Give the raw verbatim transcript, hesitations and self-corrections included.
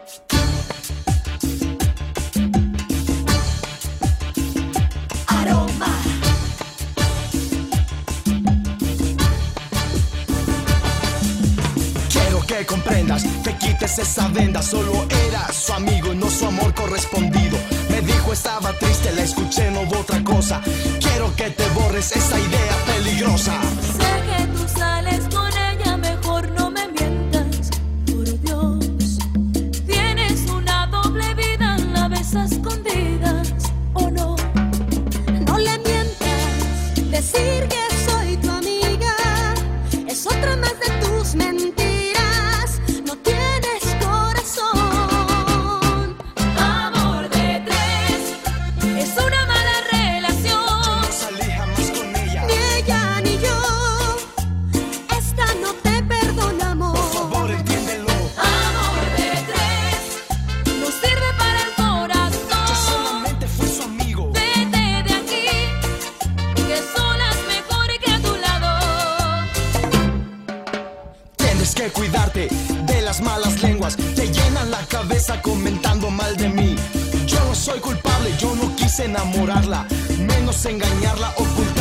Aroma. Quiero que comprendas, que quites esa venda. Solo era su amigo y no su amor correspondido. Me dijo estaba triste, la escuché, no hubo otra cosa. Quiero que te borres esa idea peligrosa. Sé que tú sales con ella, mejor no me mientas, por Dios. Tienes una doble vida, la ves a escondidas, ¿o no? No le mientas, decir que soy tu amiga es otra más de tus mentiras. No tienes corazón. Amor de tres es una mala relación. Yo no salí jamás con ella. Ni ella ni yo, esta no te perdonamos. Por favor, entiéndelo. Amor de tres no sirve para el Yo corazón. solamente fui su amigo. Vete de aquí, que solas mejor que a tu lado. Tienes que cuidarte de las malas lenguas. Te llenan la cabeza comentando mal de mí. Yo no soy culpable, yo no quise enamorarla, menos engañarla, ocultarla.